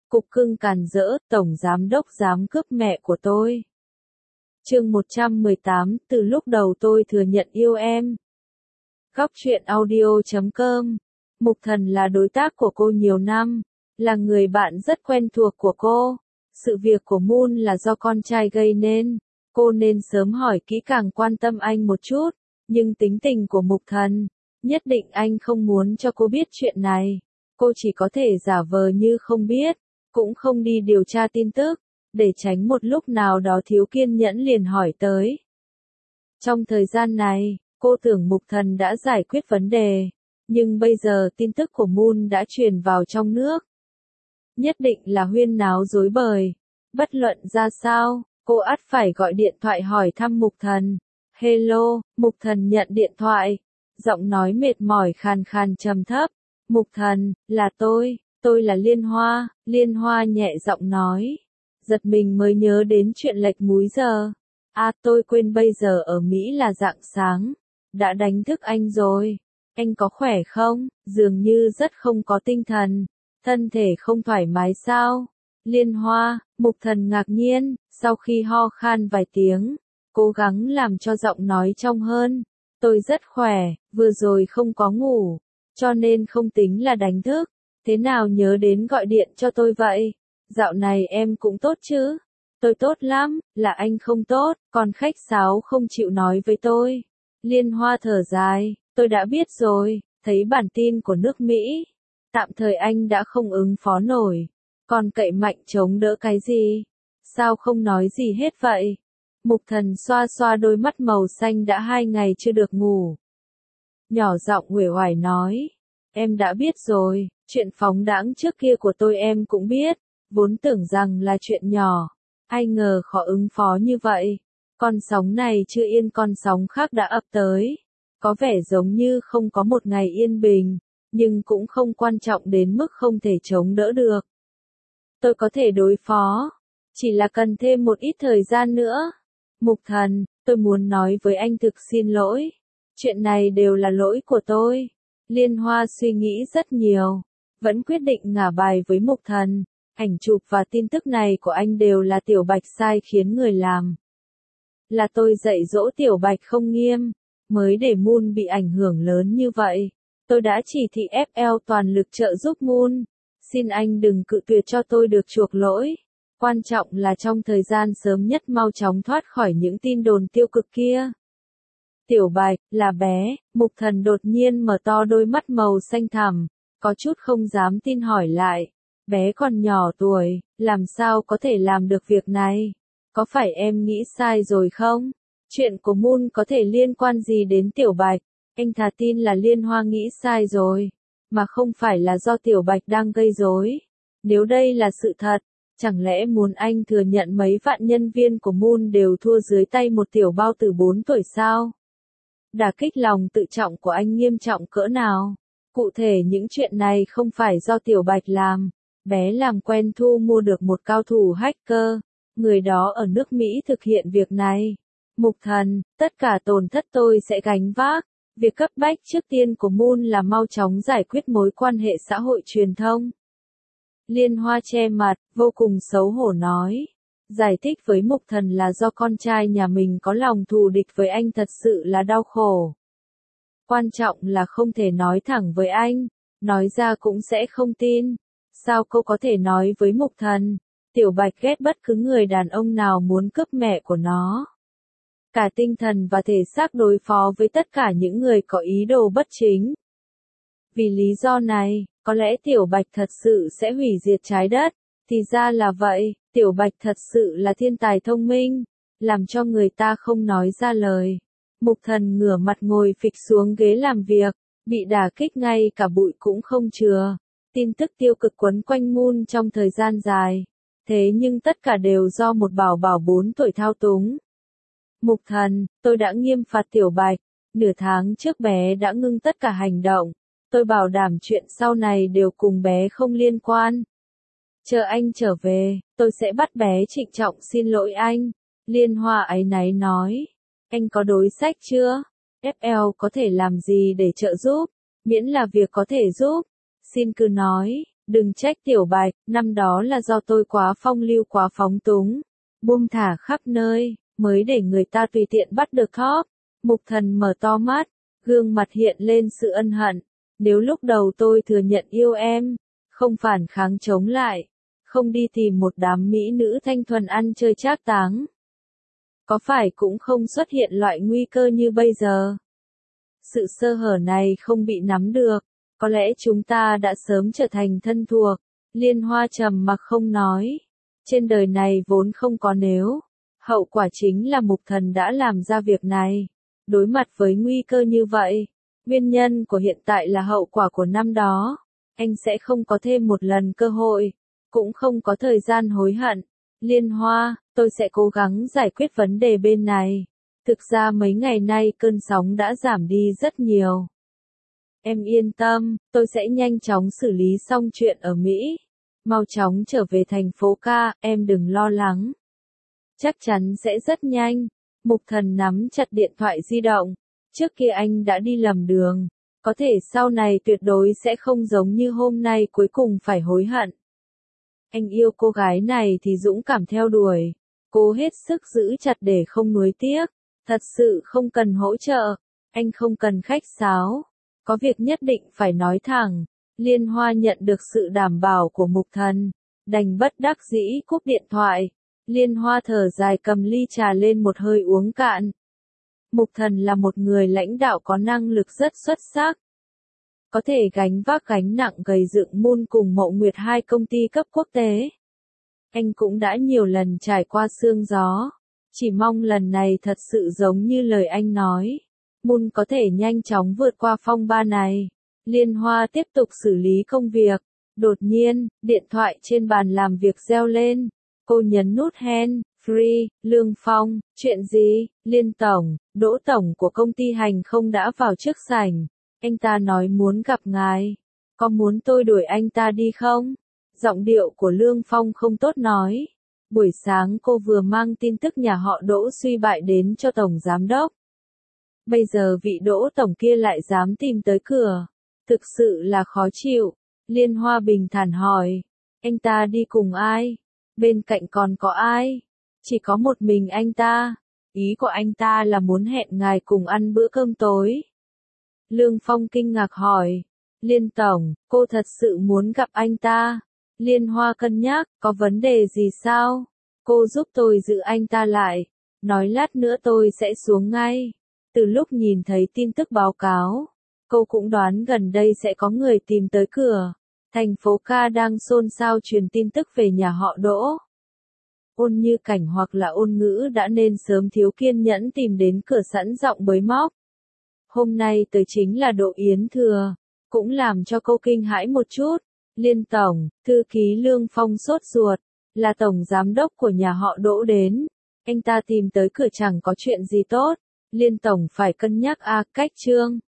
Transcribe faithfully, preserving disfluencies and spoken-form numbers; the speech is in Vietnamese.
Cục cưng càn rỡ, tổng giám đốc dám cướp mẹ của tôi. Chương một trăm mười tám, từ lúc đầu tôi thừa nhận yêu em. Góc truyện audio chấm com. Mục Thần là đối tác của cô nhiều năm, là người bạn rất quen thuộc của cô. Sự việc của Moon là do con trai gây nên, cô nên sớm hỏi kỹ càng quan tâm anh một chút, nhưng tính tình của Mục Thần, nhất định anh không muốn cho cô biết chuyện này. Cô chỉ có thể giả vờ như không biết, cũng không đi điều tra tin tức, để tránh một lúc nào đó thiếu kiên nhẫn liền hỏi tới. Trong thời gian này, cô tưởng Mục Thần đã giải quyết vấn đề, nhưng bây giờ tin tức của Moon đã truyền vào trong nước. Nhất định là huyên náo rối bời. Bất luận ra sao, cô ắt phải gọi điện thoại hỏi thăm Mục Thần. Hello, Mục Thần nhận điện thoại. Giọng nói mệt mỏi khàn khàn trầm thấp. Mục Thần, là tôi, tôi là Liên Hoa. Liên Hoa nhẹ giọng nói. Giật mình mới nhớ đến chuyện lệch múi giờ. À, tôi quên bây giờ ở Mỹ là rạng sáng. Đã đánh thức anh rồi. Anh có khỏe không? Dường như rất không có tinh thần. Thân thể không thoải mái sao? Liên Hoa, Mục Thần ngạc nhiên, sau khi ho khan vài tiếng, cố gắng làm cho giọng nói trong hơn. Tôi rất khỏe, vừa rồi không có ngủ, cho nên không tính là đánh thức. Thế nào nhớ đến gọi điện cho tôi vậy? Dạo này em cũng tốt chứ? Tôi tốt lắm, là anh không tốt, còn khách sáo không chịu nói với tôi. Liên Hoa thở dài, tôi đã biết rồi, thấy bản tin của nước Mỹ. Tạm thời anh đã không ứng phó nổi, còn cậy mạnh chống đỡ cái gì? Sao không nói gì hết vậy? Mục Thần xoa xoa đôi mắt màu xanh đã hai ngày chưa được ngủ. Nhỏ giọng uể oải nói, em đã biết rồi, chuyện phóng đãng trước kia của tôi em cũng biết, vốn tưởng rằng là chuyện nhỏ, ai ngờ khó ứng phó như vậy. Con sóng này chưa yên con sóng khác đã ập tới, có vẻ giống như không có một ngày yên bình, nhưng cũng không quan trọng đến mức không thể chống đỡ được. Tôi có thể đối phó, chỉ là cần thêm một ít thời gian nữa. Mục Thần, tôi muốn nói với anh thực xin lỗi. Chuyện này đều là lỗi của tôi. Liên Hoa suy nghĩ rất nhiều, vẫn quyết định ngả bài với Mục Thần. Ảnh chụp và tin tức này của anh đều là Tiểu Bạch sai khiến người làm. Là tôi dạy dỗ Tiểu Bạch không nghiêm, mới để Moon bị ảnh hưởng lớn như vậy. Tôi đã chỉ thị ép lờ toàn lực trợ giúp Moon. Xin anh đừng cự tuyệt cho tôi được chuộc lỗi. Quan trọng là trong thời gian sớm nhất mau chóng thoát khỏi những tin đồn tiêu cực kia. Tiểu Bạch, là bé, Mục Thần đột nhiên mở to đôi mắt màu xanh thẳm, có chút không dám tin hỏi lại. Bé còn nhỏ tuổi, làm sao có thể làm được việc này? Có phải em nghĩ sai rồi không? Chuyện của Moon có thể liên quan gì đến Tiểu Bạch? Anh thà tin là Liên Hoa nghĩ sai rồi, mà không phải là do Tiểu Bạch đang gây rối. Nếu đây là sự thật, chẳng lẽ muốn anh thừa nhận mấy vạn nhân viên của Moon đều thua dưới tay một tiểu bao tử bốn tuổi sao? Đả kích lòng tự trọng của anh nghiêm trọng cỡ nào? Cụ thể những chuyện này không phải do Tiểu Bạch làm. Bé làm quen thu mua được một cao thủ hacker, người đó ở nước Mỹ thực hiện việc này. Mục Thần, tất cả tổn thất tôi sẽ gánh vác. Việc cấp bách trước tiên của Moon là mau chóng giải quyết mối quan hệ xã hội truyền thông. Liên Hoa che mặt, vô cùng xấu hổ nói. Giải thích với Mục Thần là do con trai nhà mình có lòng thù địch với anh thật sự là đau khổ. Quan trọng là không thể nói thẳng với anh, nói ra cũng sẽ không tin. Sao cô có thể nói với Mục Thần? Tiểu Bạch ghét bất cứ người đàn ông nào muốn cướp mẹ của nó. Cả tinh thần và thể xác đối phó với tất cả những người có ý đồ bất chính. Vì lý do này, có lẽ Tiểu Bạch thật sự sẽ hủy diệt trái đất. Thì ra là vậy, Tiểu Bạch thật sự là thiên tài thông minh, làm cho người ta không nói ra lời. Mục Thần ngửa mặt ngồi phịch xuống ghế làm việc, bị đả kích ngay cả bụi cũng không chừa. Tin tức tiêu cực quấn quanh Moon trong thời gian dài. Thế nhưng tất cả đều do một bảo bảo bốn tuổi thao túng. Mục Thần, tôi đã nghiêm phạt Tiểu Bạch. Nửa tháng trước bé đã ngưng tất cả hành động. Tôi bảo đảm chuyện sau này đều cùng bé không liên quan. Chờ anh trở về, tôi sẽ bắt bé trịnh trọng xin lỗi anh. Liên Hoa áy náy nói. Anh có đối sách chưa? ép lờ có thể làm gì để trợ giúp? Miễn là việc có thể giúp. Xin cứ nói, Đừng trách tiểu Bạch, năm đó là do tôi quá phong lưu quá phóng túng, buông thả khắp nơi, mới để người ta tùy tiện bắt được Top. Mục Thần mở to mắt, gương mặt hiện lên sự ân hận. Nếu lúc đầu tôi thừa nhận yêu em, không phản kháng chống lại, không đi tìm một đám mỹ nữ thanh thuần ăn chơi trác táng, có phải cũng không xuất hiện loại nguy cơ như bây giờ. Sự sơ hở này không bị nắm được, có lẽ chúng ta đã sớm trở thành thân thuộc. Liên Hoa trầm mặc không nói. Trên đời này vốn không có nếu. Hậu quả chính là Mục Thần đã làm ra việc này. Đối mặt với nguy cơ như vậy, nguyên nhân của hiện tại là hậu quả của năm đó. Anh sẽ không có thêm một lần cơ hội, cũng không có thời gian hối hận. Liên Hoa, tôi sẽ cố gắng giải quyết vấn đề bên này. Thực ra mấy ngày nay cơn sóng đã giảm đi rất nhiều. Em yên tâm, tôi sẽ nhanh chóng xử lý xong chuyện ở Mỹ. Mau chóng trở về thành phố ca, em đừng lo lắng. Chắc chắn sẽ rất nhanh. Mục Thần nắm chặt điện thoại di động. Trước kia anh đã đi lầm đường. Có thể sau này tuyệt đối sẽ không giống như hôm nay cuối cùng phải hối hận. Anh yêu cô gái này thì dũng cảm theo đuổi. Cố hết sức giữ chặt để không nuối tiếc. Thật sự không cần hỗ trợ. Anh không cần khách sáo. Có việc nhất định phải nói thẳng. Liên Hoa nhận được sự đảm bảo của Mục Thần. Đành bất đắc dĩ cúp điện thoại. Liên Hoa thở dài cầm ly trà lên một hơi uống cạn. Mục Thần là một người lãnh đạo có năng lực rất xuất sắc. Có thể gánh vác gánh nặng gầy dựng Moon cùng Mậu Nguyệt hai công ty cấp quốc tế. Anh cũng đã nhiều lần trải qua sương gió. Chỉ mong lần này thật sự giống như lời anh nói. Moon có thể nhanh chóng vượt qua phong ba này. Liên Hoa tiếp tục xử lý công việc. Đột nhiên, điện thoại trên bàn làm việc reo lên. Cô nhấn nút hand, free, Lương Phong, chuyện gì? Liên Tổng, Đỗ Tổng của công ty hành không đã vào trước sảnh. Anh ta nói muốn gặp ngài. Có muốn tôi đuổi anh ta đi không? Giọng điệu của Lương Phong không tốt nói. Buổi sáng cô vừa mang tin tức nhà họ Đỗ suy bại đến cho Tổng Giám Đốc. Bây giờ vị Đỗ Tổng kia lại dám tìm tới cửa. Thực sự là khó chịu. Liên Hoa bình thản hỏi. Anh ta đi cùng ai? Bên cạnh còn có ai? Chỉ có một mình anh ta. Ý của anh ta là muốn hẹn ngài cùng ăn bữa cơm tối. Lương Phong kinh ngạc hỏi. Liên Tổng, cô thật sự muốn gặp anh ta? Liên Hoa cân nhắc, có vấn đề gì sao? Cô giúp tôi giữ anh ta lại. Nói lát nữa tôi sẽ xuống ngay. Từ lúc nhìn thấy tin tức báo cáo, cô cũng đoán gần đây sẽ có người tìm tới cửa. Thành phố ca đang xôn xao truyền tin tức về nhà họ Đỗ. Ôn Như Cảnh hoặc là Ôn Ngữ đã nên sớm thiếu kiên nhẫn tìm đến cửa sẵn giọng bới móc. Hôm nay tới chính là Đỗ Yến Thừa, cũng làm cho cô kinh hãi một chút. Liên Tổng, thư ký Lương Phong sốt ruột, là Tổng Giám Đốc của nhà họ Đỗ đến. Anh ta tìm tới cửa chẳng có chuyện gì tốt. Liên Tổng phải cân nhắc a cách chương.